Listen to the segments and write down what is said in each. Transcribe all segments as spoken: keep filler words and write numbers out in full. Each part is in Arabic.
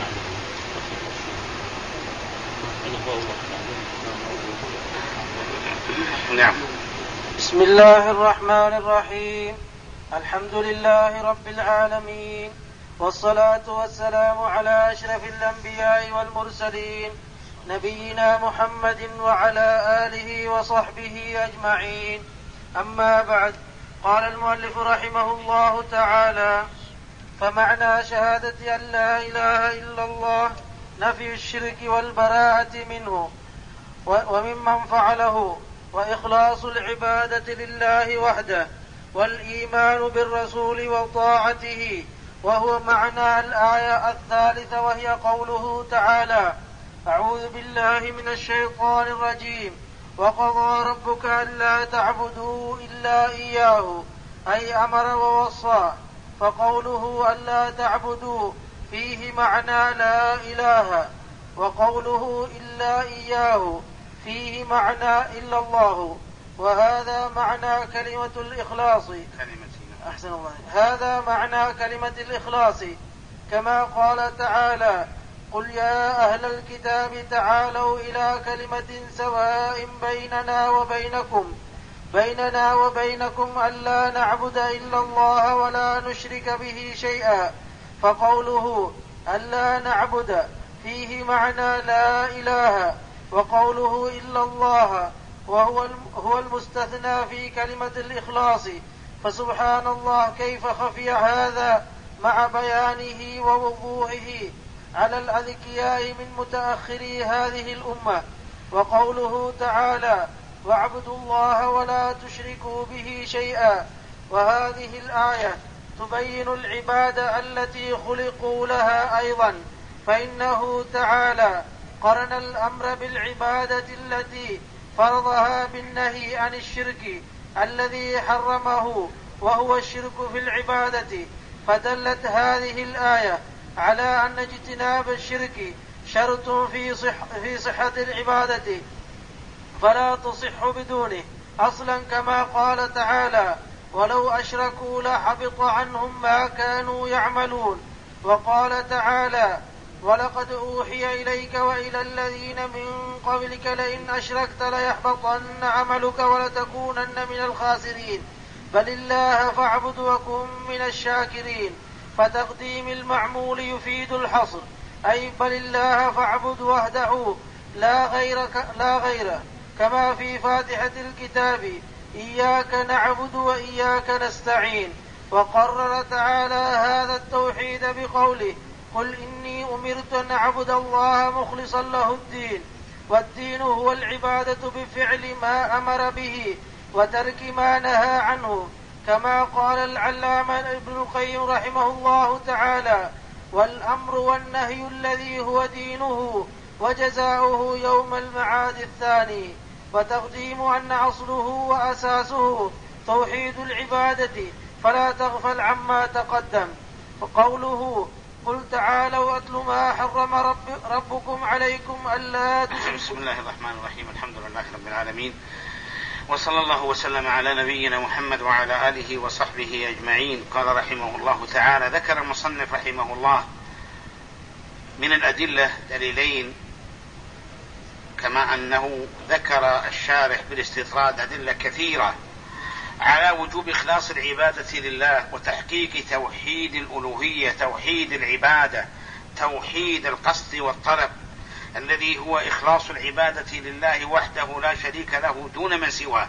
نعم. بسم الله الرحمن الرحيم. الحمد لله رب العالمين، والصلاة والسلام على أشرف الأنبياء والمرسلين نبينا محمد وعلى آله وصحبه أجمعين. أما بعد، قال المؤلف رحمه الله تعالى: فمعنى شهادة أن لا إله إلا الله نفي الشرك والبراءة منه وممن فعله، وإخلاص العبادة لله وحده، والإيمان بالرسول وطاعته، وهو معنى الآية الثالثة، وهي قوله تعالى: أعوذ بالله من الشيطان الرجيم، وقضى ربك ألا تعبدوا إلا إياه، أي أمر ووصى. فقوله ألا تعبدوا فيه معنى لا إله، وقوله إلا إياه فيه معنى إلا الله، وهذا معنى كلمة الإخلاص. أحسن الله. هذا معنى كلمة الإخلاص، كما قال تعالى: قل يا أهل الكتاب تعالوا إلى كلمة سواء بيننا وبينكم بيننا وبينكم ألا نعبد إلا الله ولا نشرك به شيئا. فقوله ألا نعبد فيه معنى لا إله، وقوله إلا الله وهو هو المستثنى في كلمة الإخلاص. فسبحان الله كيف خفي هذا مع بيانه ووضوحه على الأذكياء من متأخري هذه الأمة. وقوله تعالى: واعبدوا الله ولا تشركوا به شيئا. وهذه الآية تبين العبادة التي خلقوا لها أيضا، فإنه تعالى قرن الأمر بالعبادة التي فرضها بالنهي عن الشرك الذي حرمه، وهو الشرك في العبادة. فدلت هذه الآية على أن اجتناب الشرك شرط في صح في صحة العبادة، فلا تصح بدونه أصلا، كما قال تعالى: ولو أشركوا لحبط عنهم ما كانوا يعملون. وقال تعالى: ولقد أوحي إليك وإلى الذين من قبلك لئن أشركت ليحبطن عملك ولتكونن من الخاسرين. بل الله فاعبد وكن من الشاكرين. فتقديم المعمول يفيد الحصر، أي بل الله فاعبد وحده لا غير لا غيره، كما في فاتحة الكتاب: إياك نعبد وإياك نستعين. وقرر تعالى هذا التوحيد بقوله: قل إني أمرت أن أعبد الله مخلصا له الدين. والدين هو العبادة بفعل ما أمر به وترك ما نهى عنه، كما قال العلامة ابن القيم رحمه الله تعالى: والأمر والنهي الذي هو دينه وجزاؤه يوم المعاد الثاني. وتقديم أن أصله وأساسه توحيد العبادة، فلا تغفل عما تقدم. وقوله: قل تعالوا أتل ما حرم رب ربكم عليكم ألا تشركوا. بسم الله الرحمن الرحيم. الحمد لله رب العالمين، وصلى الله وسلم على نبينا محمد وعلى آله وصحبه أجمعين. قال رحمه الله تعالى: ذكر المصنف رحمه الله من الأدلة دليلين، كما أنه ذكر الشارح بالاستطراد أدلة كثيرة على وجوب إخلاص العبادة لله وتحقيق توحيد الألوهية، توحيد العبادة، توحيد القصد والطلب، الذي هو إخلاص العبادة لله وحده لا شريك له دون من سواه.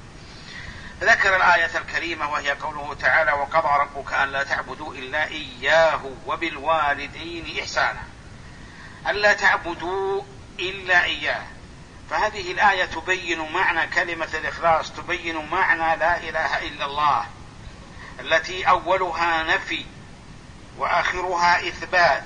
ذكر الآية الكريمة وهي قوله تعالى: وقضى ربك ألا تعبدوا إلا إياه وبالوالدين إحسانا. ألا تعبدوا إلا إياه، فهذه الآية تبين معنى كلمة الإخلاص، تبين معنى لا إله إلا الله، التي أولها نفي وآخرها إثبات.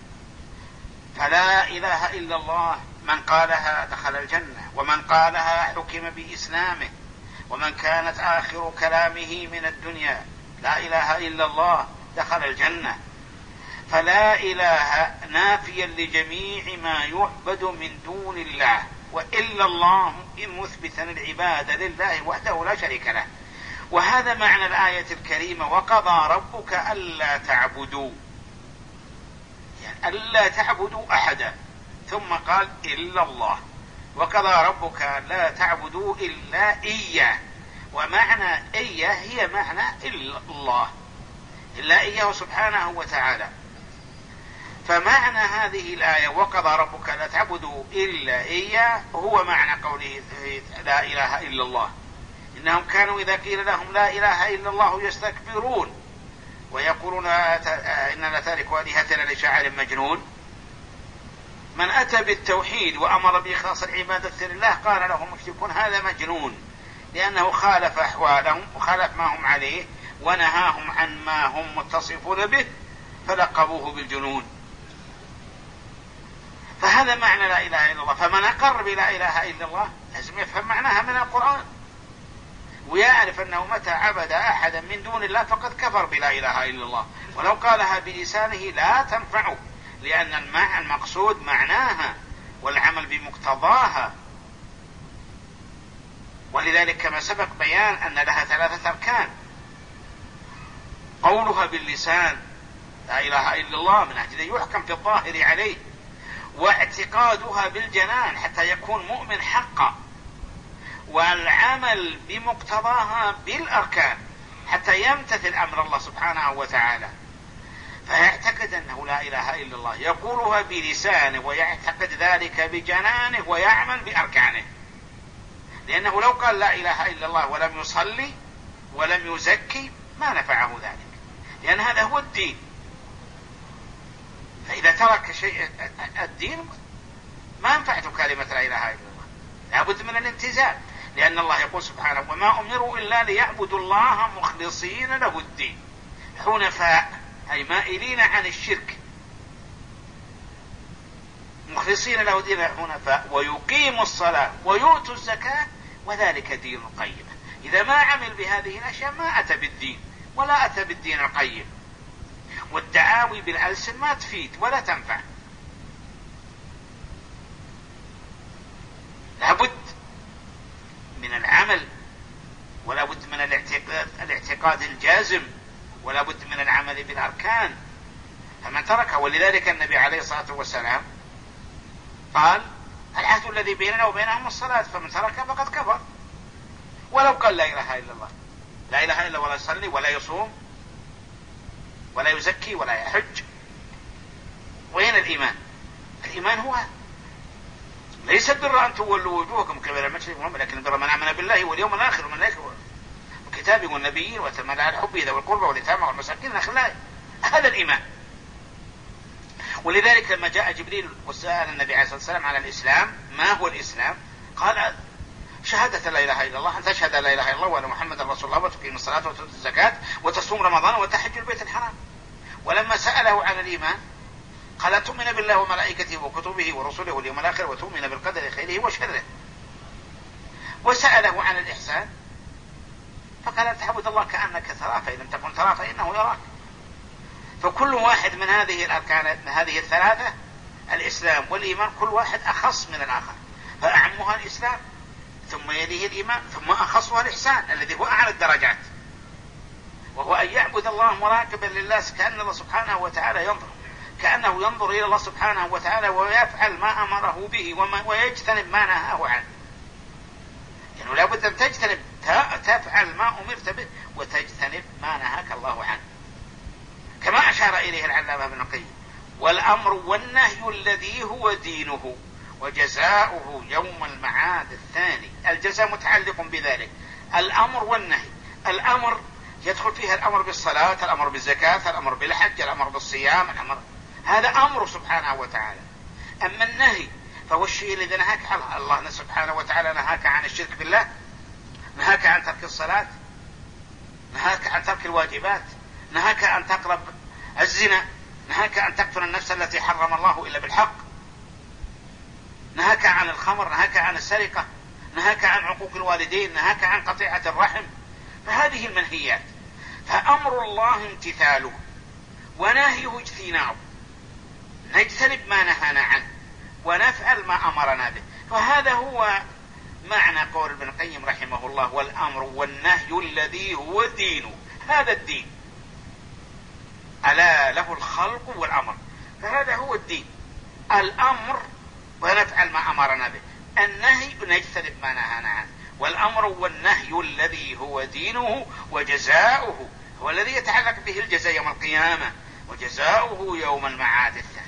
فلا إله إلا الله من قالها دخل الجنة، ومن قالها حكم بإسلامه، ومن كانت آخر كلامه من الدنيا لا إله إلا الله دخل الجنة. فلا إله نافيا لجميع ما يعبد من دون الله، وإلا الله مثبتا العبادة لله وحده لا شريك له. وهذا معنى الآية الكريمة: وقضى ربك ألا تعبدوا، يعني ألا تعبدوا أحدا، ثم قال إلا الله، وقضى ربك لا تعبدوا إلا إياه. ومعنى إياه هي معنى إلا الله، إلا إياه سبحانه وتعالى. فمعنى هذه الآية وقضى ربك لا تعبدوا إلا إياه هو معنى قوله لا إله إلا الله. إنهم كانوا إذا قيل لهم لا إله إلا الله يستكبرون ويقولون إننا تاركوا آلهتنا لشاعر مجنون. من أتى بالتوحيد وأمر بإخلاص العبادة لله قال لهم المشركون هذا مجنون، لأنه خالف أحوالهم وخالف ما هم عليه ونهاهم عن ما هم متصفون به فلقبوه بالجنون. فهذا معنى لا إله إلا الله. فمن أقر بلا إله إلا الله لازم يفهم معناها من القرآن، ويعرف أنه متى عبد أحدا من دون الله فقد كفر بلا إله إلا الله، ولو قالها بلسانه لا تنفعه، لأن المعنى المقصود معناها والعمل بمقتضاها. ولذلك كما سبق بيان أن لها ثلاثة أركان: قولها باللسان لا إله إلا الله من أجل يحكم في الظاهر عليه، واعتقادها بالجنان حتى يكون مؤمن حقا، والعمل بمقتضاها بالأركان حتى يمتثل أمر الله سبحانه وتعالى. فيعتقد أنه لا إله إلا الله، يقولها بلسانه ويعتقد ذلك بجنانه ويعمل بأركانه، لأنه لو قال لا إله إلا الله ولم يصلي ولم يزكي ما نفعه ذلك، لأن هذا هو الدين. فإذا ترك شيء الدين ما انفعته كلمة لا إله إلا الله، لابد من الانتزاع، لأن الله يقول سبحانه وما أمروا إلا ليعبدوا الله مخلصين له الدين حنفاء، أي مائلين عن الشرك، مخلصين له الدين حنفاء، ويقيموا الصلاة ويؤتوا الزكاة وذلك دين القيم. إذا ما عمل بهذه الأشياء ما أتى بالدين ولا أتى بالدين القيم. والدعاوي بالألسن ما تفيد ولا تنفع، لابد من العمل، ولا بد من الاعتقاد, الاعتقاد الجازم، ولا بد من العمل بالأركان. فمن تركها، ولذلك النبي عليه الصلاة والسلام قال العهد الذي بيننا وبينهم الصلاة، فمن تركها فقد كفر، ولو قال لا إله إلا الله، لا إله إلا الله ولا يصلي ولا يصوم ولا يزكي ولا يحج. وين الإيمان؟ الإيمان هو ليس البر أن تولوا وجوهكم قبل المشرق والمغرب، لكن البر من آمن بالله واليوم الآخر والملائكة وكتابه والنبيين وتمنى على الحب ذوي القربى واليتامى والمساكين الأخلاق. هذا الإيمان. ولذلك لما جاء جبريل وسأل النبي عليه الصلاة والسلام على الإسلام ما هو الإسلام، قال شهادة لا إله إلا الله، أن تشهد لا إله إلا الله وأن محمد رسول الله وتقيم الصلاة وتؤتي الزكاة وتصوم رمضان وتحج البيت الحرام. ولما سأله عن الإيمان قال تؤمن بالله وملائكته وكتبه ورسله واليوم الآخر وتؤمن بالقدر خيره وشره. وسأله عن الإحسان فقال تعبد الله كأنك تراه فإن لم تكن تراه فإنه يراك. فكل واحد من هذه الأركان من هذه الثلاثة الإسلام والإيمان كل واحد أخص من الآخر، فأعمها الإسلام ثم يليه الإيمان ثم أخصها الإحسان الذي هو أعلى الدرجات، وهو أن يعبد الله مراقبا لله كأن الله سبحانه وتعالى ينظر، كأنه ينظر إلى الله سبحانه وتعالى ويفعل ما أمره به وما ويجتنب ما نهاه عنه. يعني لا بد أن تجتنب تفعل ما أمرت به وتجتنب ما نهاك الله عنه، كما أشار إليه العلامة ابن القيم: والأمر والنهي الذي هو دينه وجزاؤه يوم المعاد الثاني. الجزاء متعلق بذلك، الأمر والنهي. الأمر يدخل فيها الأمر بالصلاة، الأمر بالزكاة، الأمر بالحج، الأمر بالصيام، الأمر هذا أمر سبحانه وتعالى. أما النهي فهو الشيء الذي نهاك عنه الله سبحانه وتعالى، نهاك عن الشرك بالله، نهاك عن ترك الصلاة، نهاك عن ترك الواجبات، نهاك أن تقرب الزنا، نهاك أن تقتل النفس التي حرم الله إلا بالحق، نهاك عن الخمر، نهاك عن السرقة، نهاك عن عقوق الوالدين، نهاك عن قطيعة الرحم. فهذه المنهيات، فأمر الله امتثاله ونهيه اجتنابه، نجتنب ما نهانا عنه ونفعل ما أمرنا به. فهذا هو معنى قول ابن القيم رحمه الله: والأمر والنهي الذي هو دينه. هذا الدين ألا له الخلق والأمر، فهذا هو الدين، الأمر ونفعل ما أمرنا به، النهي نجتنب ما نهانا عنه، والأمر والنهي الذي هو دينه وجزاؤه هو الذي يتعلق به الجزاء يوم القيامة وجزاؤه يوم المعاد الثاني.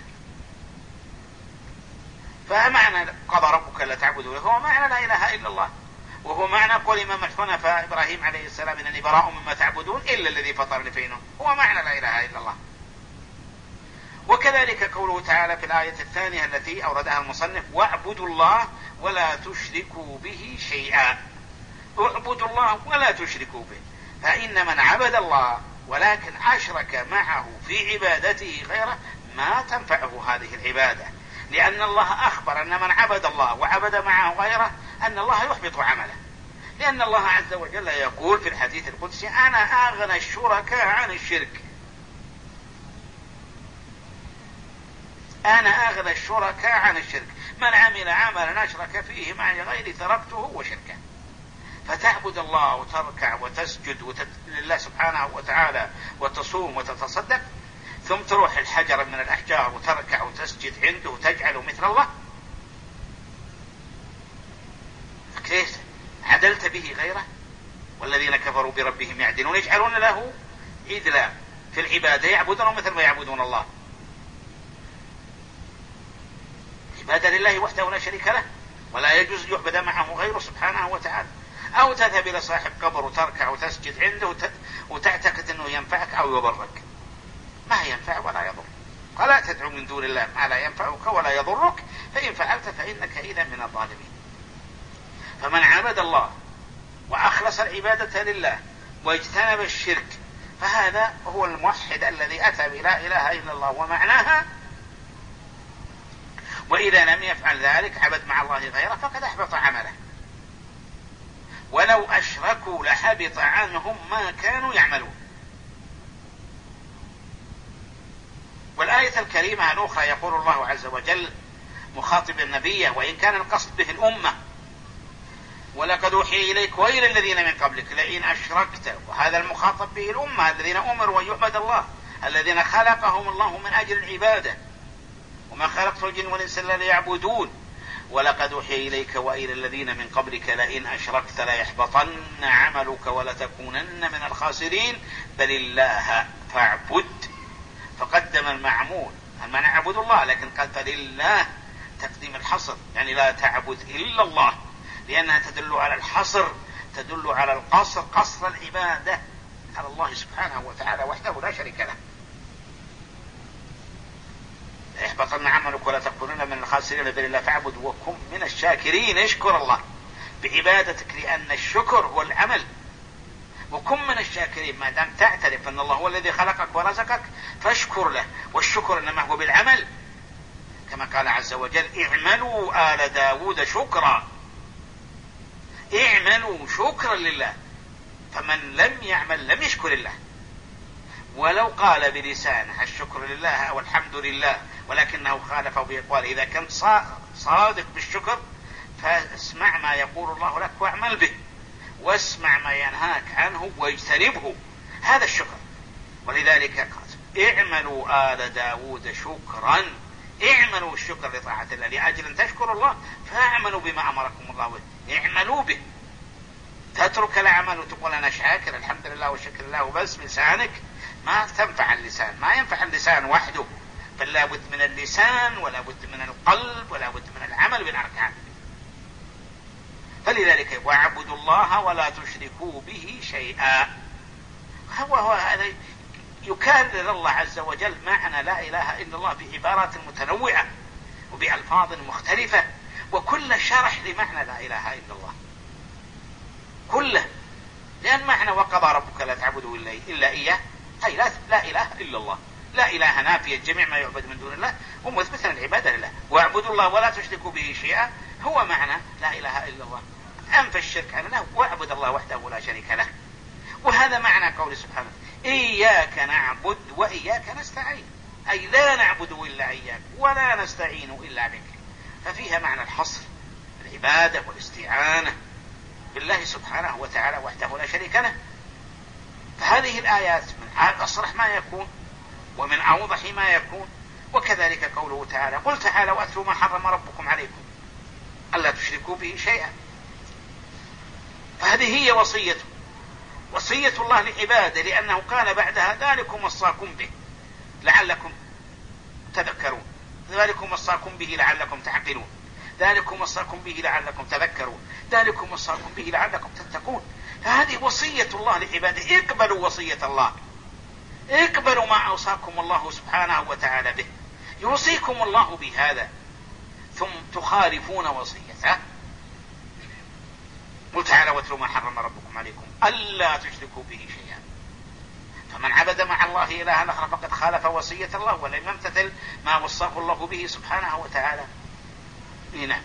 فمعنى قضى ربك لا تعبدوا هو معنى لا إله إلا الله، وهو معنى قول إمام الحنفاء إبراهيم عليه السلام إنني براء مما تعبدون إلا الذي فطرني فإنه، هو معنى لا إله إلا الله. وكذلك قوله تعالى في الآية الثانية التي أوردها المصنف: واعبدوا الله ولا تشركوا به شيئا. اعبدوا الله ولا تشركوا به، فإن من عبد الله ولكن أشرك معه في عبادته غيره ما تنفعه هذه العبادة، لأن الله أخبر أن من عبد الله وعبد معه غيره أن الله يحبط عمله، لأن الله عز وجل يقول في الحديث القدسي: أنا أغنى الشركاء عن الشرك، أنا أغنى الشركاء عن الشرك، من عمل عملا أشرك فيه معي غيري تركته وشركه. فتعبد الله وتركع وتسجد وتت... لله سبحانه وتعالى وتصوم وتتصدق، ثم تروح الحجر من الأحجار وتركع وتسجد عنده وتجعله مثل الله، كيف عدلت به غيره؟ والذين كفروا بربهم يعدلون يجعلون له عدلا في العبادة، يعبدونه مثل ما يعبدون الله. عبادة لله وحده لا شريك له، ولا يجوز يعبد معه غيره سبحانه وتعالى. أو تذهب إلى صاحب قبر وتركع وتسجد عنده وتعتقد أنه ينفعك أو يضرك، ما ينفع ولا يضر. فلا تدعو من دون الله ما لا ينفعك ولا يضرك، فإن فعلت فإنك إذا من الظالمين. فمن عبد الله وأخلص العبادة لله واجتنب الشرك فهذا هو الموحد الذي أتى بلا إله إلا الله ومعناها. وإذا لم يفعل ذلك عبد مع الله غيره فقد أحبط عمله، ولو أشركوا لحبط عنهم ما كانوا يعملون. والآية الكريمة الأخرى يقول الله عز وجل مخاطب النبي وإن كان القصد به الأمة: ولقد أوحي إليك وإلى الذين من قبلك لئن أشركت. وهذا المخاطب به الأمة الذين أمروا أن يعبد الله، الذين خلقهم الله من أجل العبادة، وما خلقت الجن والإنس إلا ليعبدون. ولقد أوحي إليك وإلى الذين من قبلك لئن أشركت ليحبطن عملك ولتكونن من الخاسرين بل الله فاعبد. فقدم المعمول أن اعبد الله، لكن قال فلله تقديم الحصر، يعني لا تعبد إلا الله، لأنها تدل على الحصر، تدل على القصر، قصر العبادة على الله سبحانه وتعالى وحده لا شريك له. احبطن عملك ولا تكونن من الخاسرين بل الله فاعبد وكن من الشاكرين. اشكر الله بعبادتك لأن الشكر هو العمل، وكن من الشاكرين ما دام تعترف أن الله هو الذي خلقك ورزقك فاشكر له، والشكر إنما هو بالعمل، كما قال عز وجل: اعملوا آل داود شكرا. اعملوا شكرا لله، فمن لم يعمل لم يشكر الله. ولو قال بلسانه الشكر لله أو الحمد لله ولكنه خالفه بأقواله، إذا كنت صادق بالشكر فاسمع ما يقول الله لك واعمل به، واسمع ما ينهاك عنه واجتنبه، هذا الشكر. ولذلك قال: اعملوا آل داود شكرا. اعملوا الشكر لطاعة الله لأجل أن تشكروا الله، فاعملوا بما أمركم الله به، اعملوا به. تترك العمل وتقول أنا شاكر الحمد لله والشكر لله وبس بلسانك، ما تنفع اللسان، ما ينفع اللسان وحده، بل لا بد من اللسان ولا بد من القلب ولا بد من العمل بالأركان. فلذلك واعبدوا الله ولا تشركوا به شيئا. هو هو هذا يكرر الله عز وجل معنى لا إله إلا الله بعبارات متنوعة وبألفاظ مختلفة، وكل شرح لمعنى لا إله إلا الله كله، لأن معنى وقضى ربك لا تعبدوا إلا إياه أي لا, لا إله إلا الله، لا إله نافية جميع ما يعبد من دون الله ومثبتا العبادة لله. واعبدوا الله ولا تشركوا به شيئا هو معنى لا إله إلا الله، أنفى الشرك عن الله واعبد الله وحده لا شريك له. وهذا معنى قول سبحانه: إياك نعبد وإياك نستعين، أي لا نعبد إلا إياك ولا نستعين إلا بك. ففيها معنى الحصر، العبادة والاستعانة بالله سبحانه وتعالى وحده لا شريك له. فهذه الآيات من أصرح ما يكون ومن أوضح ما يكون وكذلك قوله تعالى قل تعالوا أتلوا ما حرم ربكم عليكم ألا تشركوا به شيئا. فهذه هي وصيته، وصية الله لعباده، لأنه قال بعدها ذلكم وصاكم به لعلكم تذكرون، ذلكم وصاكم به لعلكم تعقلون، ذلكم وصاكم به لعلكم تذكرون، ذلكم وصاكم به لعلكم تتقون. فهذه وصية الله لعباده. اقبلوا وصية الله، اقبلوا ما أوصاكم الله سبحانه وتعالى به، يوصيكم الله بهذا ثم تخالفون وصيته. قل تعالوا واتلوا ما حرم ربكم عليكم ألا تشركوا به شيئا. فمن عبد مع الله إلها آخر فقد خالف وصية الله ولم يمتثل ما وصاه الله به سبحانه وتعالى. هنا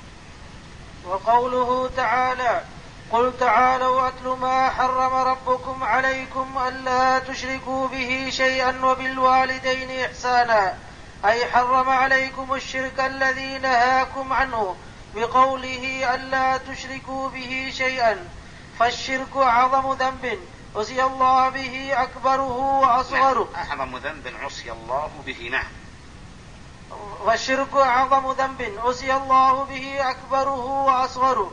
وقوله تعالى قل تعالوا أتل ما حرم ربكم عليكم ألا تشركوا به شيئا وبالوالدين إحسانا، أي حرم عليكم الشرك الذي نهاكم عنه بقوله ألا تشركوا به شيئا. فالشرك أعظم ذنب عصي الله به أكبره وأصغره. أعظم ذنب عصي الله به. نعم. والشرك أعظم ذنب عصي الله به أكبره وأصغره.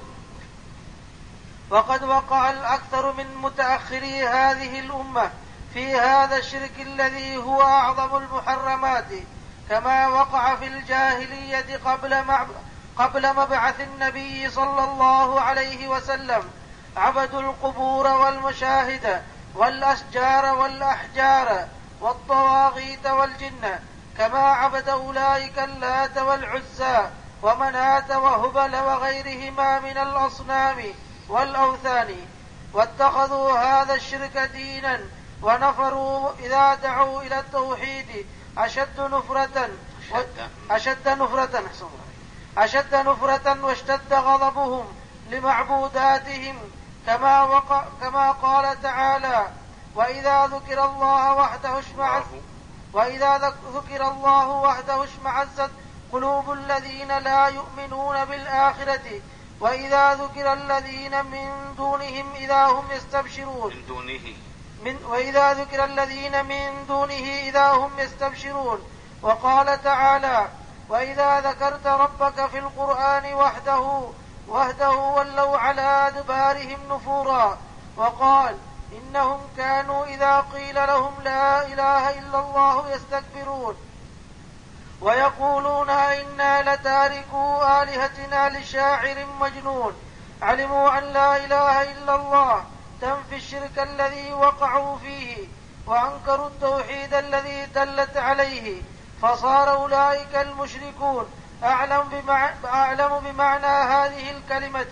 وقد وقع الأكثر من متأخري هذه الأمة في هذا الشرك الذي هو أعظم المحرمات، كما وقع في الجاهلية قبل قبل مبعث النبي صلى الله عليه وسلم، عبدوا القبور والمشاهد والأشجار والأحجار والطواغيت والجن، كما عبد أولئك اللات والعزى ومناة وهبل وغيرهما من الأصنام والأوثان، واتخذوا هذا الشرك دينا، ونفروا إذا دعوا إلى التوحيد أشد نفرة أشد نفرة أشد نفرة واشتد غضبهم لمعبوداتهم، كما وقع كما قال تعالى وإذا ذكر الله وحده اشمعت وإذا ذكر الله وحده اشمعزت قلوب الذين لا يؤمنون بالآخرة وإذا ذكر الذين من دونهم إذا هم يستبشرون من دونه من وإذا ذكر الذين من دونه إذا هم يستبشرون. وقال تعالى وإذا ذكرت ربك في القرآن وحده وحده ولوا على أدبارهم نفورا. وقال إنهم كانوا إذا قيل لهم لا إله إلا الله يستكبرون ويقولون إنا لتاركوا آلهتنا لشاعر مجنون. علموا أن لا إله إلا الله تنفي الشرك الذي وقعوا فيه، وأنكروا التوحيد الذي دلت عليه، فصار أولئك المشركون أعلم, بمع... أعلم بمعنى هذه الكلمة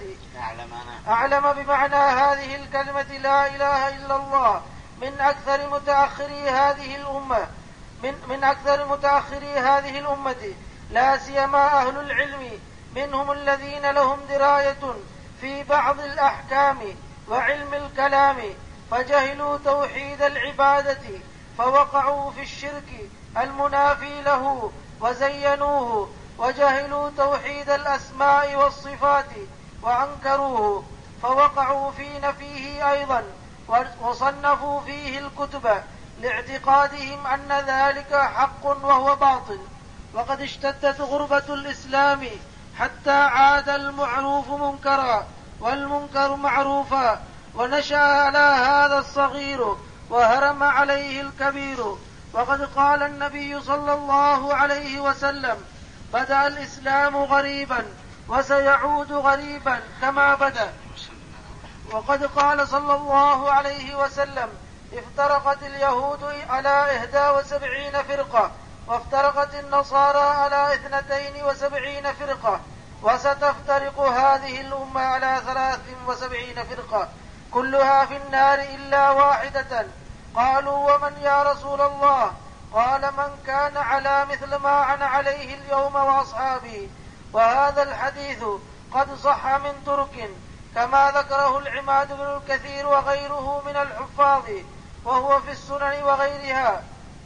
أعلم بمعنى هذه الكلمة لا إله إلا الله من أكثر متأخري هذه الأمة من, من أكثر متأخري هذه الأمة، لا سيما أهل العلم منهم الذين لهم دراية في بعض الأحكام وعلم الكلام، فجهلوا توحيد العبادة فوقعوا في الشرك المنافي له وزينوه، وجهلوا توحيد الأسماء والصفات وأنكروه فوقعوا في نفيه أيضا، وصنفوا فيه الكتب لاعتقادهم أن ذلك حق وهو باطل. وقد اشتدت غربة الإسلام حتى عاد المعروف منكرا والمنكر معروفا، ونشأ على هذا الصغير وهرم عليه الكبير. وقد قال النبي صلى الله عليه وسلم بدأ الإسلام غريبا وسيعود غريبا كما بدأ. وقد قال صلى الله عليه وسلم افترقت اليهود على إحدى وسبعين فرقة وافترقت النصارى على اثنتين وسبعين فرقة، وستفترق هذه الأمة على ثلاث وسبعين فرقة كلها في النار إلا واحدة. قالوا ومن يا رسول الله؟ قال من كان على مثل ما أنا عليه اليوم وأصحابي. وهذا الحديث قد صح من ترك كما ذكره العماد بن الكثير وغيره من الحفاظ، وهو في السنن وغيرها،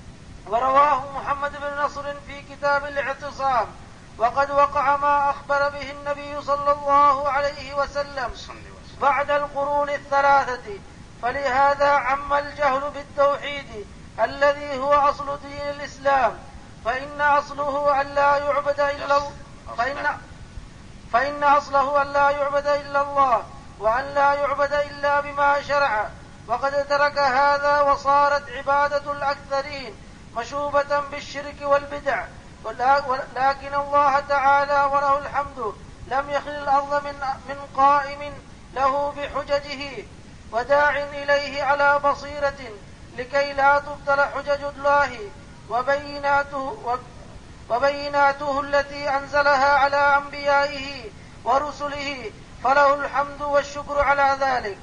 ورواه محمد بن نصر في كتاب الاعتصام. وقد وقع ما أخبر به النبي صلى الله عليه وسلم بعد القرون الثلاثة، فلهذا عم الجهل بالتوحيد الذي هو أصل دين الإسلام، فإن أصله أن لا يعبد إلا الله فإن, فإن أصله أن لا يعبد إلا الله وأن لا يعبد إلا بما شرع، وقد ترك هذا وصارت عبادة الأكثرين مشوبة بالشرك والبدع. لكن الله تعالى وله الحمد لم يخل الأرض من, من قائم له بحججه وداع إليه على بصيرة لكي لا تبطل حجج الله وبيناته, وبيناته التي أنزلها على أنبيائه ورسله، فله الحمد والشكر على ذلك.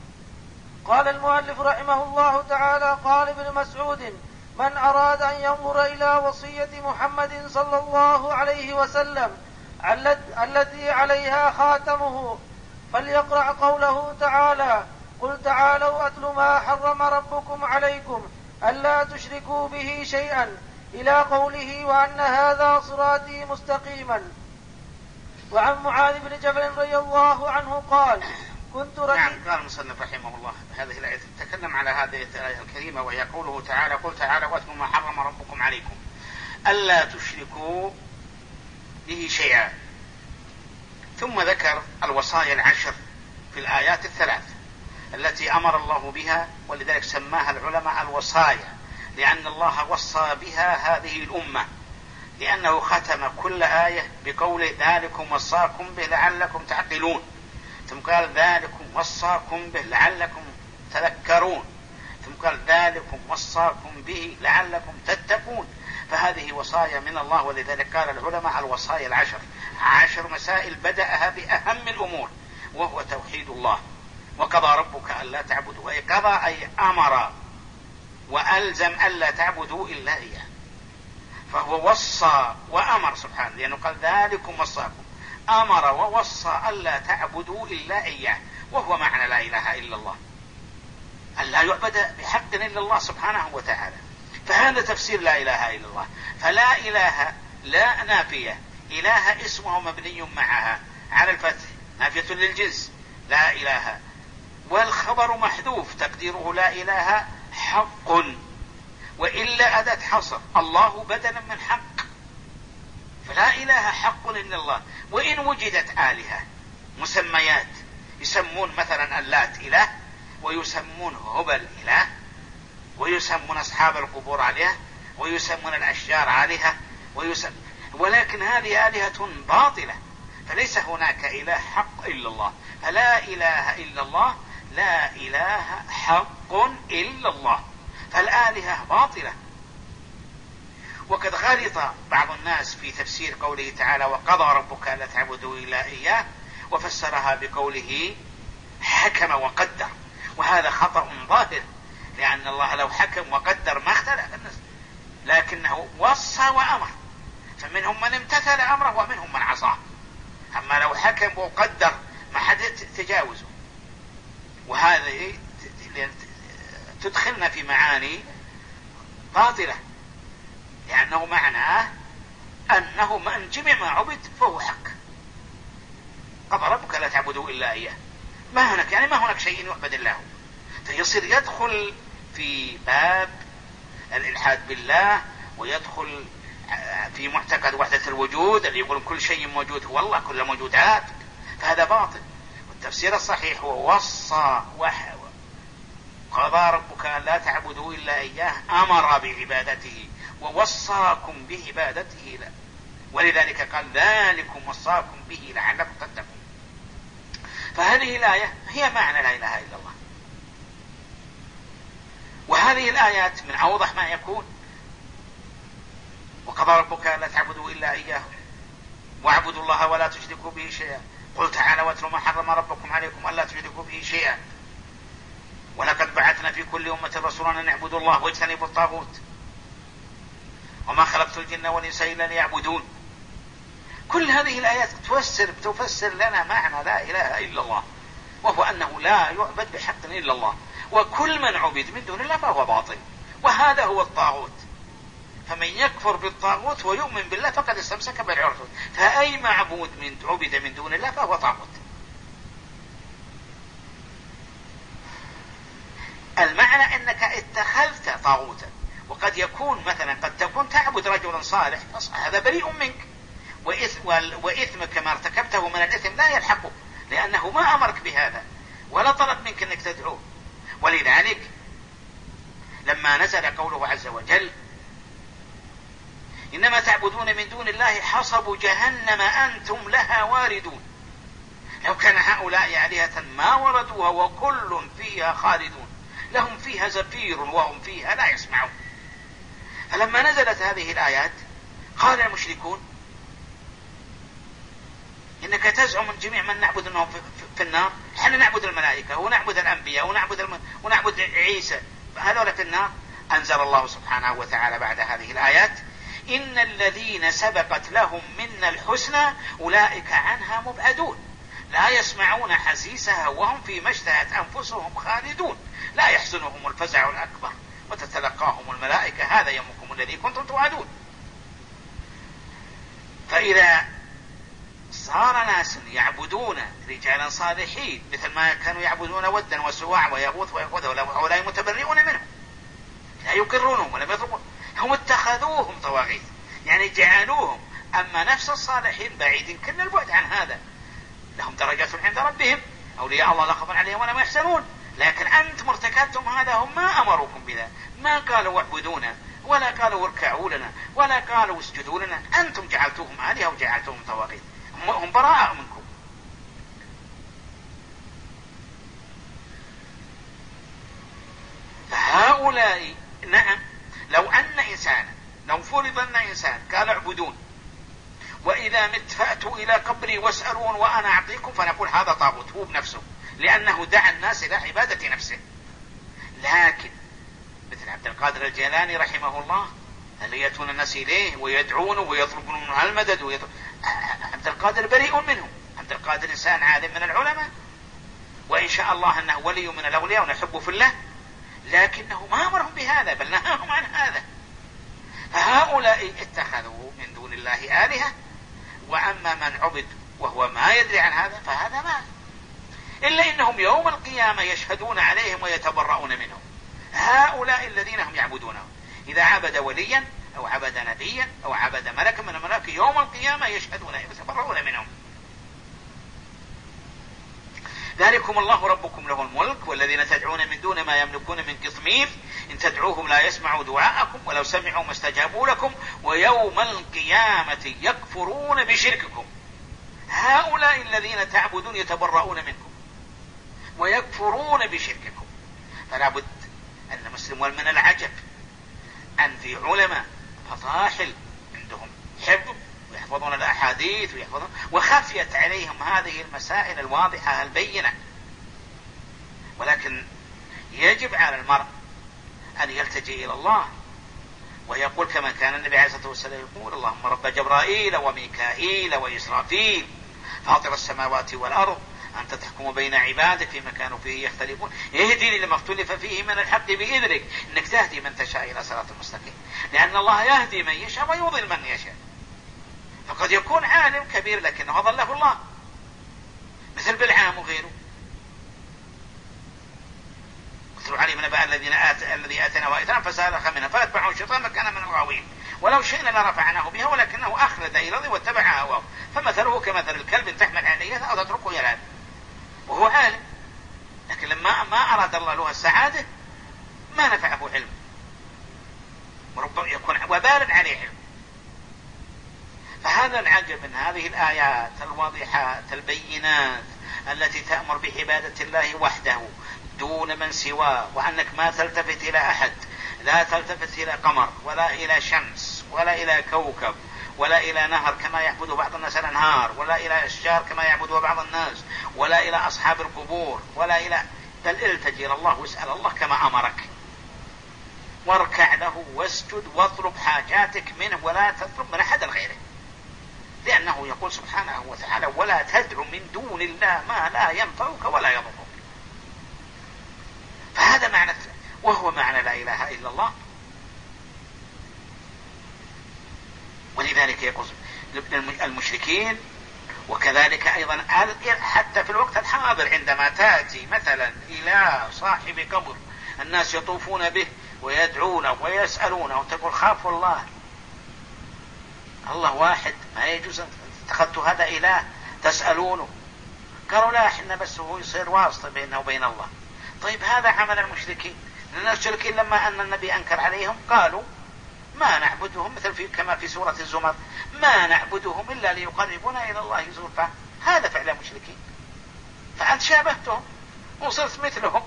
قال المؤلف رحمه الله تعالى: قال ابن مسعود: من أراد أن ينظر إلى وصية محمد صلى الله عليه وسلم التي عليها خاتمه فليقرأ قوله تعالى: قل تعالوا أتل ما حرم ربكم عليكم ألا تشركوا به شيئا، إلى قوله: وأن هذا صراطي مستقيما. وعن معاذ بن جبل رضي الله عنه قال: كنت رجل. نعم، قال المصنف رحمه الله هذه الآية تتكلم على هذه الآية الكريمة، وهي قوله تعالى: قل تعالوا واتلوا ما حرم ربكم عليكم ألا تشركوا به شيئا. ثم ذكر الوصايا العشر في الآيات الثلاث التي أمر الله بها، ولذلك سماها العلماء الوصايا، لأن الله وصى بها هذه الأمة، لأنه ختم كل آية بقول: ذلكم وصاكم به لعلكم تعقلون، ثم قال: ذلكم وصاكم به لعلكم تذكرون، ثم قال: ذلكم وصاكم به لعلكم تتقون. فهذه وصايا من الله، ولذلك قال العلماء الوصايا العشر، عشر مسائل بدأها بأهم الأمور، وهو توحيد الله. وقضى ربك ألا تعبدوا، أي قضى أي أمر وألزم ألا تعبدوا إلا إياه، فهو وصى وأمر سبحانه، لأنه قال: ذلكم وصاكم، أمر ووصى ألا تعبدوا إلا إياه، وهو معنى لا إله إلا الله، ألا يعبد بحق إلا الله سبحانه وتعالى. فهذا تفسير لا إله إلا الله. فلا إله لا نافية، إله اسمه مبني معها على الفتح نافية للجنس لا إله، والخبر محذوف تقديره لا إله حق، وإلا أداة حصر، الله بدلا من حق، فلا إله حق إلا الله. وإن وجدت آلهة مسميات، يسمون مثلا اللات إله، ويسمون هبل إله، ويسمون أصحاب القبور آلهة، ويسمون الأشجار آلهة، ويسم... ولكن هذه آلهة باطلة، فليس هناك إله حق إلا الله. فلا إله إلا الله، لا إله حق إلا الله، فالآلهة باطلة. وقد غلط بعض الناس في تفسير قوله تعالى: وقضى ربك ألا تعبدوا إلا إياه، وفسرها بقوله حكم وقدر، وهذا خطأ ظاهر، لأن الله لو حكم وقدر ما اختلف الناس، لكنه وصى وأمر، فمنهم من امتثل أمره ومنهم من عصاه. أما لو حكم وقدر ما حد تجاوزه، وهذه تدخلنا في معاني باطلة، لأنه معناه أنه من جميع ما عبد فهو حق. قضى ربك لا تعبدوا إلا إياه، ما هناك يعني ما هناك شيء يعبد الله، فيصير يدخل في باب الإلحاد بالله، ويدخل في معتقد وحدة الوجود اللي يقول كل شيء موجود هو الله، كل موجودات، فهذا باطل. والتفسير الصحيح هو وصى وحده، قضى ربك لا تعبدوا إلا إياه، أمر بعبادته ووصاكم بعبادته له، ولذلك قال: ذلكم وصاكم به لعلكم تتقون. فهذه الآية هي معنى لا إله إلا الله. وهذه الآيات من أوضح ما يكون: وقضى ربك لا تعبدوا إلا إياه واعبدوا الله ولا تشركوا به شيئا، قل تعالى واتلوا ما حرم ربكم عليكم ألا تشركوا به شيئا، ولقد بعثنا في كل أمة رسولا أن اعبدوا الله واجتنبوا الطاغوت وما خلقت الجن والإنس إلا ليعبدون. كل هذه الآيات تفسر تفسر لنا معنى لا إله إلا الله، وهو أنه لا يعبد بحق إلا الله، وكل من عبد من دون الله فهو باطل، وهذا هو الطاغوت. فمن يكفر بالطاغوت ويؤمن بالله فقد استمسك بالعروة، فأي معبود من عبد من دون الله فهو طاغوت. المعنى أنك اتخذت طاغوتا، وقد قد يكون مثلا قد تكون تعبد رجلا صالح هذا بريء منك، وإثمك ما ارتكبته من الإثم لا يلحقه، لأنه ما أمرك بهذا ولا طلب منك أنك تدعوه. ولذلك لما نزل قوله عز وجل إنما تعبدون من دون الله حصب جهنم أنتم لها واردون، لو كان هؤلاء آلهة ما وردوها وكل فيها خالدون لهم فيها زفير وهم فيها لا يسمعون. فلما نزلت هذه الآيات قال المشركون إنك تزعم من جميع من نعبد أنهم في النار، احنا نعبد الملائكة ونعبد الأنبياء ونعبد, الم... ونعبد عيسى، هذول في النار. أنزل الله سبحانه وتعالى بعد هذه الآيات إن الذين سبقت لهم منا الحسنى أولئك عنها مبعدون لا يسمعون حسيسها وهم فيما اشتهت أنفسهم خالدون لا يحزنهم الفزع الأكبر وتتلقاهم الملائكة هذا يومكم الذي كنتم توعدون. فإذا صار ناس يعبدون رجالا صالحين مثل ما كانوا يعبدون ودا وسواع ويغوث ويغوث ولا متبرئون منهم لا يقرونهم ولم يطلبون، هم اتخذوهم طواغيت يعني جعلوهم. أما نفس الصالحين بعيد كل البعد عن هذا، لهم درجات عند ربهم أولياء الله لا خوف عليهم ولا يحزنون، لكن أنتم ارتكبتم هذا، هم ما أمروكم بذا، ما قالوا اعبدونا ولا قالوا اركعوا لنا ولا قالوا اسجدوا لنا، أنتم جعلتوهم آلهة وجعلتوهم طواغيت، هم براء منكم. فهؤلاء نعم لو أن إنسانا لو فرض أن إنسان قال اعبدون وإذا مت فأتوا إلى قبري واسألون وأنا أعطيكم، فنقول هذا طاغوت هو بنفسه لأنه دعا الناس إلى عبادة نفسه. لكن مثل عبد القادر الجيلاني رحمه الله اللي يأتون الناس إليه ويدعونه ويطلبون منه المدد ويطلب... عبد القادر بريء منهم. عبد القادر إنسان عالم من العلماء وإن شاء الله أنه ولي من الأولياء ونحبه في الله، لكنه ما أمرهم بهذا بل نهاهم عن هذا. فهؤلاء اتخذوا من دون الله آلهة، وأما من عبد وهو ما يدري عن هذا فهذا ما إلا إنهم يوم القيامة يشهدون عليهم ويتبرؤون منهم. هؤلاء الذين هم يعبدونهم إذا عبد وليا أو عبد نبيا أو عبد ملكا من الملائكة يوم القيامة يشهدون ويتبرؤون منهم. ذلكم الله ربكم له الملك والذين تدعون من دون ما يملكون من قطمير إن تدعوهم لا يسمعوا دعاءكم ولو سمعوا ما استجابوا لكم ويوم القيامة يكفرون بشرككم. هؤلاء الذين تعبدون يتبرؤون منكم ويكفرون بشرككم. فلا بد أن المسلم من العجب أن في علماء فطاحل عندهم حفظ ويحفظون الأحاديث ويحفظون وخفيت عليهم هذه المسائل الواضحة البينة، ولكن يجب على المرء أن يلتجئ إلى الله ويقول كما كان النبي عليه الصلاة والسلام يقول اللهم رب جبرائيل وميكائيل وإسرافيل فاطر السماوات والأرض أنت تحكم بين عبادك فيما كانوا فيه يختلفون اهدني لما اختلف فيه من الحق بإذنك إنك تهدي من تشاء إلى صراط المستقيم. لأن الله يهدي من يشاء ويضل من يشاء. فقد يكون عالم كبير لكنه ضله الله مثل بلعام وغيره. مثل علي بن نبأ الذين آت... الذي آتنا وآتنا فسالخ منها فأتبعه الشيطان فكان من الغاوين ولو شئنا لرفعناه بها ولكنه أخلد إلى الأرض واتبع هواه فمثله كمثل الكلب إن تحمل عليه أو تتركه يلعب وهو عالم، لكن لما ما أراد الله له السعادة ما نفعه علم وربما يكون وبال عليه علم. فهذا العجب من هذه الآيات الواضحات البينات التي تأمر بعبادة الله وحده دون من سواه، وأنك ما تلتفت إلى أحد، لا تلتفت إلى قمر ولا إلى شمس ولا إلى كوكب ولا إلى نهر كما يعبد بعض الناس الأنهار ولا إلى أشجار كما يعبد بعض الناس ولا إلى أصحاب القبور ولا إلى بل التجي إلى الله واسأل الله كما أمرك واركع له واسجد واطلب حاجاتك منه ولا تطلب من أحد غيره، لأنه يقول سبحانه وتعالى ولا تدع من دون الله ما لا ينفعك ولا يضرك. فهذا معنى وهو معنى لا إله إلا الله. ولذلك يقول المشركين وكذلك أيضا حتى في الوقت الحاضر عندما تأتي مثلا إلى صاحب قبر الناس يطوفون به ويدعونه ويسألونه وتقول خافوا الله، الله واحد ما يجوز أن اتخذتوا هذا إله تسألونه. قالوا لا، احنا بس هو يصير واسطة بيننا وبين الله. طيب هذا عمل المشركين، لأن المشركين لما أن النبي أنكر عليهم قالوا ما نعبدهم، مثل في كما في سورة الزمر، ما نعبدهم إلا ليقربونا إلى الله زلفى. هذا فعل المشركين، فأنت شابهتهم وصرت مثلهم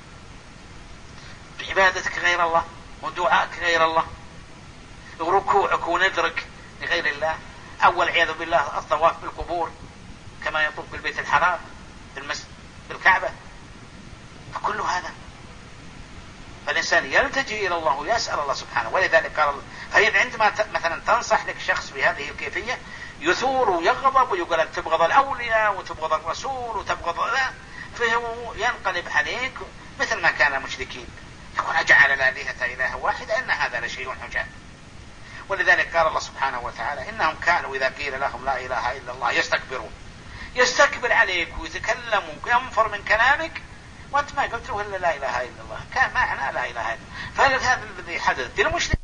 بعبادتك غير الله ودعائك غير الله وركوعك ونذرك لغير الله، أو والعياذ بالله الطواف بالقبور كما يطوف بالبيت الحرام بالمسجد بالكعبة. فكل هذا فالإنسان يلتجئ إلى الله ويسأل الله سبحانه. ولذلك قال، فإذا عندما مثلا تنصح لك شخص بهذه الكيفية يثور ويغضب ويقول أن تبغض الأولياء وتبغض الرسول وتبغض لا، فهو ينقلب عليك مثل ما كان المشركين، يقول أجعل الآلهة إله واحد، إن هذا لشيء عجاب. ولذلك قال الله سبحانه وتعالى إنهم كانوا إذا قيل لهم لا إله إلا الله يستكبرون، يستكبر عليك ويتكلم وينفر من كلامك وأنت ما قلت له إلا لا إله إلا الله، كان معنى لا إله إلا الله. فهذا الذي حدث للمشرك.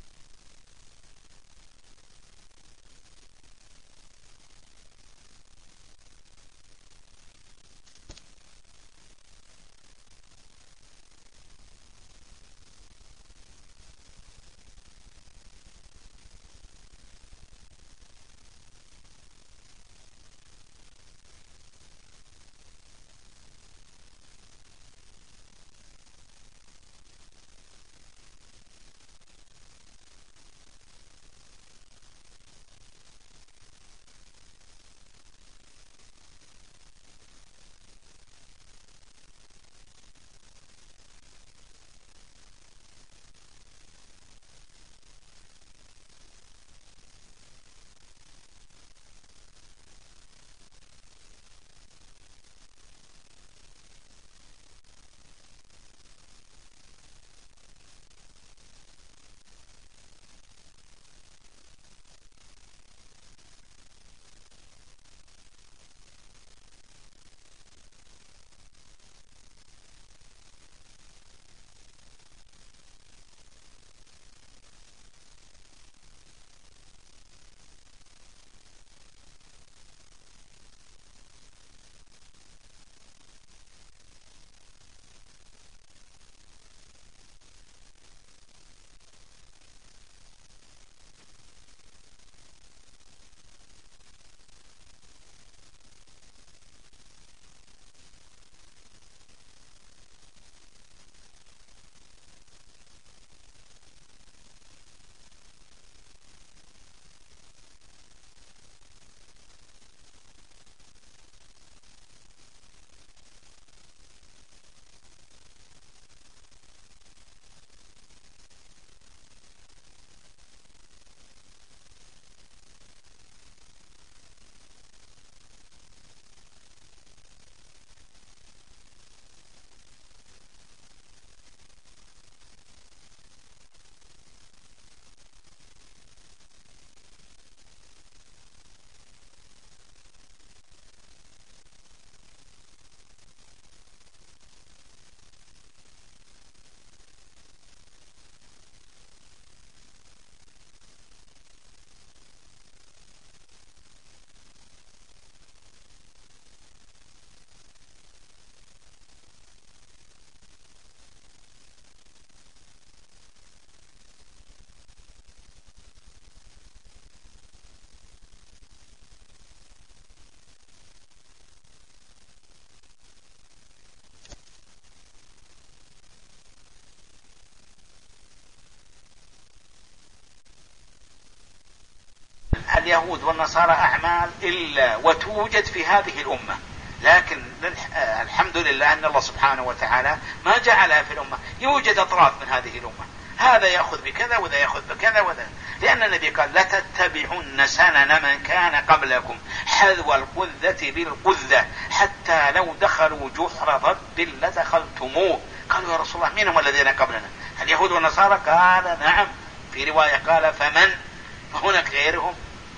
اليهود والنصارى أعمال إلا وتوجد في هذه الأمة، لكن الحمد لله أن الله سبحانه وتعالى ما جعلها في الأمة، يوجد أطراف من هذه الأمة، هذا يأخذ بكذا وذا يأخذ بكذا وذا، لأن النبي قال لتتبعن سنن من كان قبلكم حذو القذة بالقذة حتى لو دخلوا جحر ضب لدخلتموه. قالوا يا رسول الله مين هم الذين قبلنا؟ اليهود والنصارى؟ قال نعم، في رواية قال فمن؟ فهناك غيرهم.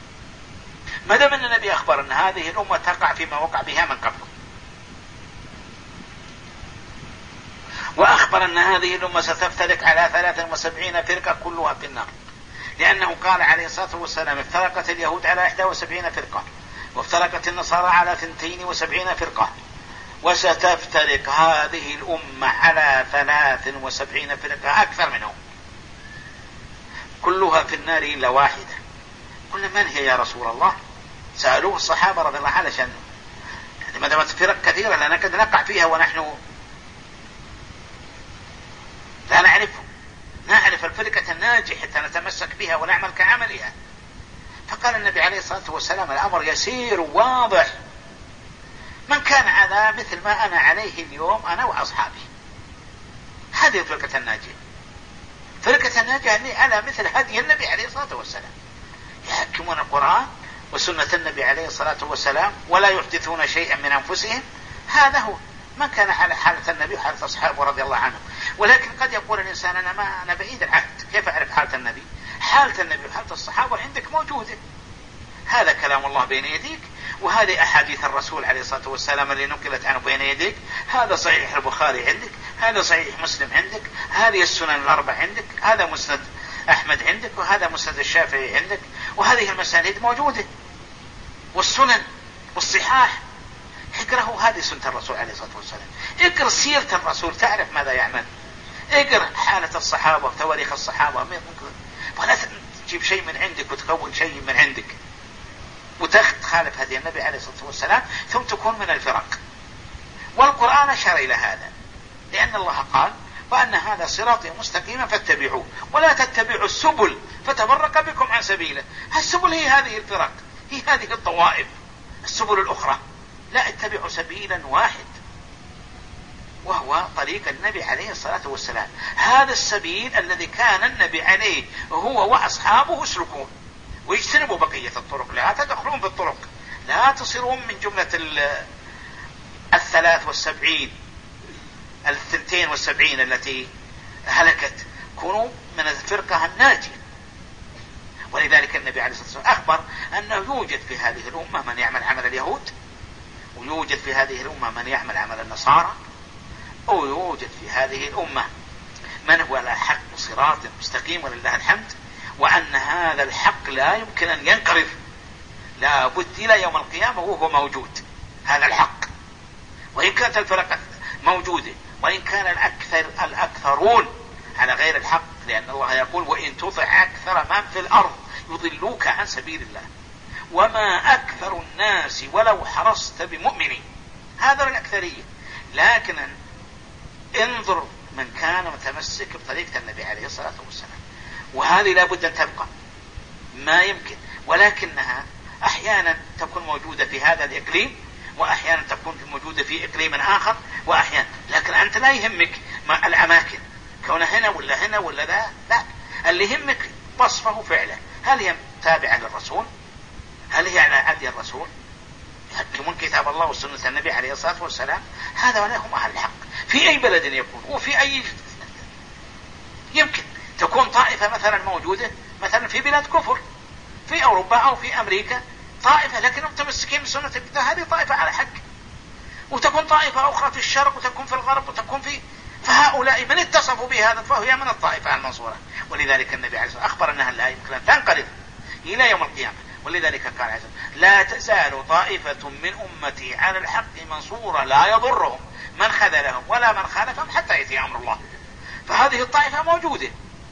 ما دام أن النبي أخبر أن هذه الأمة تقع فيما وقع بها من قبله. وأخبر أن هذه الأمة ستفترق على ثلاث وسبعين فرقة كلها في النار، لأنه قال عليه الصلاة والسلام افترقت اليهود على إحدى وسبعين فرقة، وافترقت النصارى على اثنتين وسبعين فرقة، وستفترق هذه الأمة على ثلاث وسبعين فرقة أكثر منهم كلها في النار إلا واحدة. قلنا من هي يا رسول الله؟ سألوه الصحابة رضي الله عنهم علشان يعني ما دامت فرق كثيرة لا نكاد نقع فيها ونحن لا نعرفه، نعرف الفرقة الناجية حتى نتمسك بها ونعمل كعملها. فقال النبي عليه الصلاة والسلام الأمر يسير واضح، من كان على مثل ما أنا عليه اليوم أنا وأصحابي، هذه الفرقة الناجية. فرقة الناجية على مثل هدي النبي عليه الصلاة والسلام، يحكمون القرآن وسنة النبي عليه الصلاة والسلام ولا يحدثون شيئا من أنفسهم. هذا هو ما كان على حالة النبي وحالة أصحابه رضي الله عنهم. ولكن قد يقول الإنسان أنا ما أنا بعيد العهد، كيف أعرف حالة النبي؟ حالة النبي وحالة الصحابة عندك موجودة، هذا كلام الله بين يديك، وهذه أحاديث الرسول عليه الصلاة والسلام اللي نقلت عنه بين يديك، هذا صحيح البخاري عندك، هذا صحيح مسلم عندك، هذه السنن الأربع عندك، هذا مسند أحمد عندك، وهذا مسند الشافعي عندك، وهذه المسانيد موجودة والسنن والصحاح. اقرأوا هذه سنة الرسول عليه الصلاة والسلام، اقرأ سيرة الرسول تعرف ماذا يعمل، اقرأ حالة الصحابة وتواريخ الصحابة، ولا تجيب شيء من عندك وتكون شيء من عندك وتخالف هدي النبي عليه الصلاة والسلام ثم تكون من الفرق. والقرآن أشار إلى هذا، لأن الله قال وأن هذا صراطي مستقيما فاتبعوه ولا تتبعوا السبل فتفرق بكم عن سبيله. السبل هي هذه الفرق، هي هذه الطوائف، السبل الأخرى لا اتبعوا سبيلا واحد وهو طريق النبي عليه الصلاة والسلام. هذا السبيل الذي كان النبي عليه هو وأصحابه يسلكون ويجتنبوا بقية الطرق، لا تدخلون في الطرق، لا تصيرون من جملة الثلاث والسبعين الثنتين والسبعين التي هلكت، كونوا من الفرقة الناجية. ولذلك النبي عليه الصلاة والسلام أخبر أنه يوجد في هذه الأمة من يعمل عمل اليهود، ويوجد في هذه الأمة من يعمل عمل النصارى، ويوجد في هذه الأمة من هو على حق صراط مستقيم ولله الحمد، وأن هذا الحق لا يمكن أن ينقرض، لا بد إلى يوم القيامة وهو موجود هذا الحق، وإن كانت الفرق موجودة، وإن كان الأكثر الأكثرون على غير الحق، لأن الله يقول وإن تطع أكثر من في الأرض يضلوك عن سبيل الله وما أكثر الناس ولو حرصت بمؤمنين. هذا الأكثرية، لكن انظر من كان متمسك بطريقة النبي عليه الصلاة والسلام، وهذه لابد أن تبقى، ما يمكن، ولكنها أحيانا تكون موجودة في هذا الإقليم وأحيانا تكون موجودة في إقليم آخر وأحيانا، لكن أنت لا يهمك مع الأماكن كون هنا ولا هنا ولا لا، لا، اللي يهمك وصفه فعله، هل هي تابعة للرسول؟ هل هي على عهد الرسول؟ يحكمون كتاب الله وسنة النبي عليه الصلاة والسلام، هذا ولا هم أهل الحق في أي بلد يكون وفي أي. يمكن تكون طائفة مثلا موجودة مثلا في بلاد كفر في أوروبا أو في أمريكا، طائفة لكنهم متمسكين بسنة الكتاب، هذه طائفة على حق، وتكون طائفة أخرى في الشرق وتكون في الغرب وتكون في، فهؤلاء من اتصفوا بهذا فهي من الطائفة المنصورة. ولذلك النبي عليه الصلاة والسلام أخبر أنها لا يمكن أن تنقرض إلى يوم القيامة. ولذلك قال عليه الصلاة والسلام لا تزال طائفة من أمتي على الحق منصورة لا يضرهم من خذلهم ولا من خالفهم حتى يأتي أمر الله. فهذه الطائفة موجودة،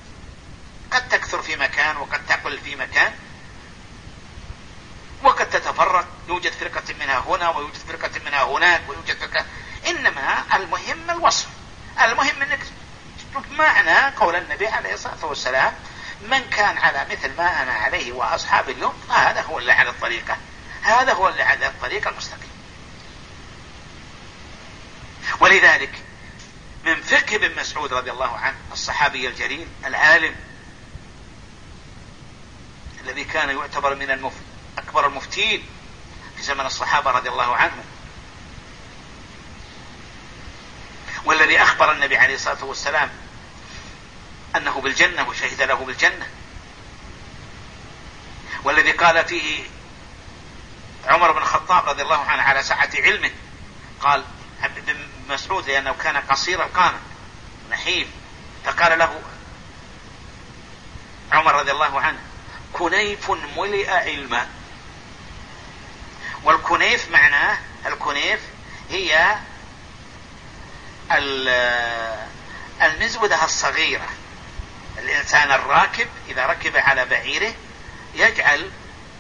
قد تكثر في مكان وقد تقل في مكان وقد تتفرق، يوجد فرقة منها هنا ويوجد فرقة منها هناك ويوجد فرقة، إنما المهم الوصف، المهم أنك معنى قول النبي عليه الصلاة والسلام من كان على مثل ما أنا عليه وأصحاب اليوم هذا هو اللي على الطريقة، هذا هو اللي على الطريقة المستقيم. ولذلك من فقه ابن مسعود رضي الله عنه الصحابي الجليل العالم الذي كان يعتبر من المف... أكبر المفتين في زمن الصحابة رضي الله عنهم، والذي أخبر النبي عليه الصلاة والسلام أنه بالجنة وشهد له بالجنة، والذي قال فيه عمر بن الخطاب رضي الله عنه على سعة علمه، قال ابن مسعود لأنه كان قصير القامة نحيف. فقال له عمر رضي الله عنه: كنيف ملئ علما. والكنيف معناه، الكنيف هي المزودة الصغيرة. الإنسان الراكب إذا ركب على بعيره يجعل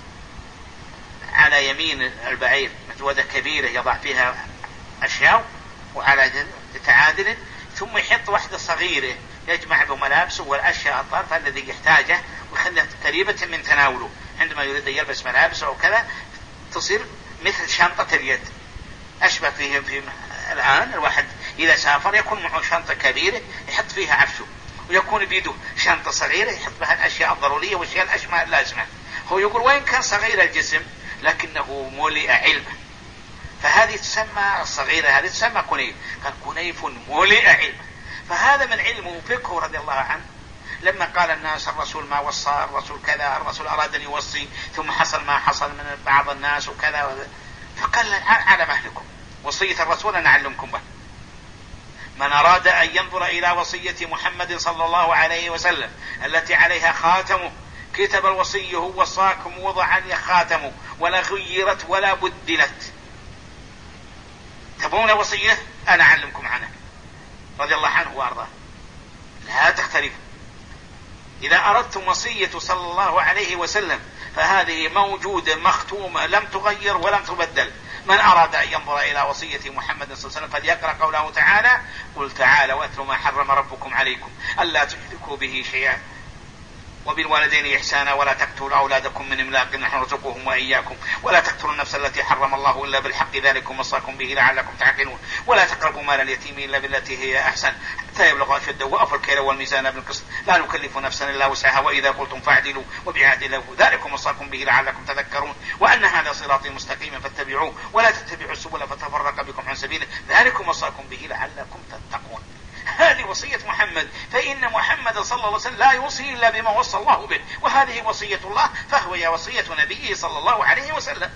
على يمين البعير مزودة كبيرة يضع فيها أشياء وعلى تعادل، ثم يحط واحدة صغيرة يجمع بملابسه والأشياء الطرف الذي يحتاجه ويخليها قريبة من تناوله. عندما يريد أن يلبس ملابسه أو كذا تصير مثل شنطة اليد. أشبه فيه في الآن الواحد إذا سافر يكون معه شنطة كبيرة يحط فيها عفشه، ويكون بيده شنطة صغيرة يحط بها الأشياء الضرورية والأشياء الأشياء اللازمة. هو يقول وين كان صغير الجسم لكنه ملئ علما، فهذه تسمى الصغيرة، هذه تسمى كنيف. قال كنيف ملئ علما. فهذا من علمه وفقهه رضي الله عنه. لما قال الناس الرسول ما وصى، الرسول كذا، الرسول أراد أن يوصي، ثم حصل ما حصل من بعض الناس وكذا، فقال على مهلكم، وصية الرسول أنا أعلمكم به. من أراد أن ينظر إلى وصية محمد صلى الله عليه وسلم التي عليها خاتمه، كتب الوصي هو وصاكم وضع عليه خاتمه ولا غيرت ولا بدلت. تبون وصية أنا أعلمكم عنها رضي الله عنه وأرضاه، لا تختلف. إذا أردتم وصية صلى الله عليه وسلم فهذه موجودة مختومة لم تغير ولم تبدل. من أراد أن ينظر إلى وصية محمد صلى الله عليه وسلم فليقرأ قوله تعالى: قل تعالوا واتلوا ما حرم ربكم عليكم ألا تشركوا به شيئا وبالوالدين إحسانا ولا تقتلوا أولادكم من إملاق نحن نرزقهم وإياكم ولا تقتلوا النفس التي حرم الله إلا بالحق ذلكم وصاكم به لعلكم تعقلون ولا تقربوا مال اليتيم إلا بالتي هي أحسن حتى يبلغ أشده وأوفوا الكيل والميزان بالقسط لا نكلف نفسا إلا وسعها وإذا قلتم فاعدلوا وبعهد الله ذلكم وصاكم به لعلكم تذكرون وأن هذا صراطي مستقيما فاتبعوه ولا تتبعوا السبل فتفرق بكم عن سبيله ذلكم وصاكم به لعلكم تتقون. هذه وصية محمد، فإن محمد صلى الله عليه وسلم لا يوصي إلا بما وصى الله به، وهذه وصية الله فهو يا وصية نبيه صلى الله عليه وسلم.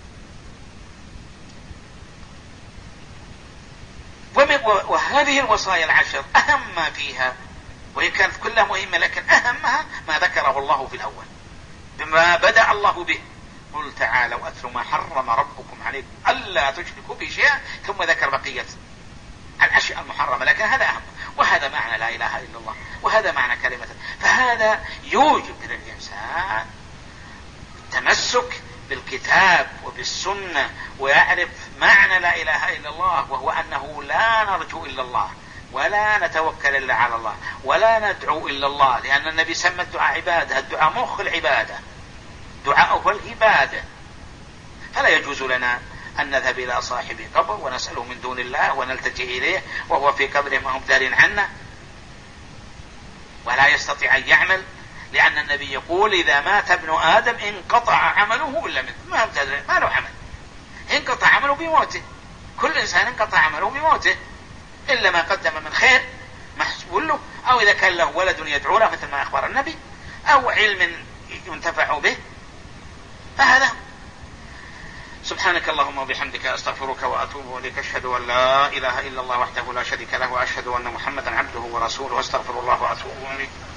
وهذه الوصايا العشر أهم ما فيها، وهي كانت كلها مهمة، لكن أهمها ما ذكره الله في الأول بما بدأ الله به: قل تعالوا واتلوا ما حرم ربكم عليكم ألا تشركوا به شيئا، ثم ذكر بقية الأشياء المحرمة، لكن هذا أهم، وهذا معنى لا إله إلا الله، وهذا معنى كلمة. فهذا يوجب للإنسان التمسك بالكتاب وبالسنة ويعرف معنى لا إله إلا الله، وهو أنه لا نرجو إلا الله ولا نتوكل إلا على الله ولا ندعو إلا الله، لأن النبي سمى الدعاء عبادة، الدعاء مخ العبادة، دعاءه العبادة. فلا يجوز لنا أن نذهب إلى صاحب قبر ونسأله من دون الله ونلتجئ إليه وهو في قبره ما هم دار عنا ولا يستطيع أن يعمل، لأن النبي يقول: إذا مات ابن آدم انقطع عمله إلا منه. ما ما له عمل، انقطع عمله بموته، كل إنسان انقطع عمله بموته إلا ما قدم من خير محسوب له، أو إذا كان له ولد يدعو له مثل ما أخبر النبي، أو علم ينتفع به، فهذا. سبحانك اللهم وبحمدك أستغفرك وأتوب إليك، أشهد أن لا إله إلا الله وحده لا شريك له وأشهد أن محمدا عبده ورسوله، أستغفر الله وأتوب إليه.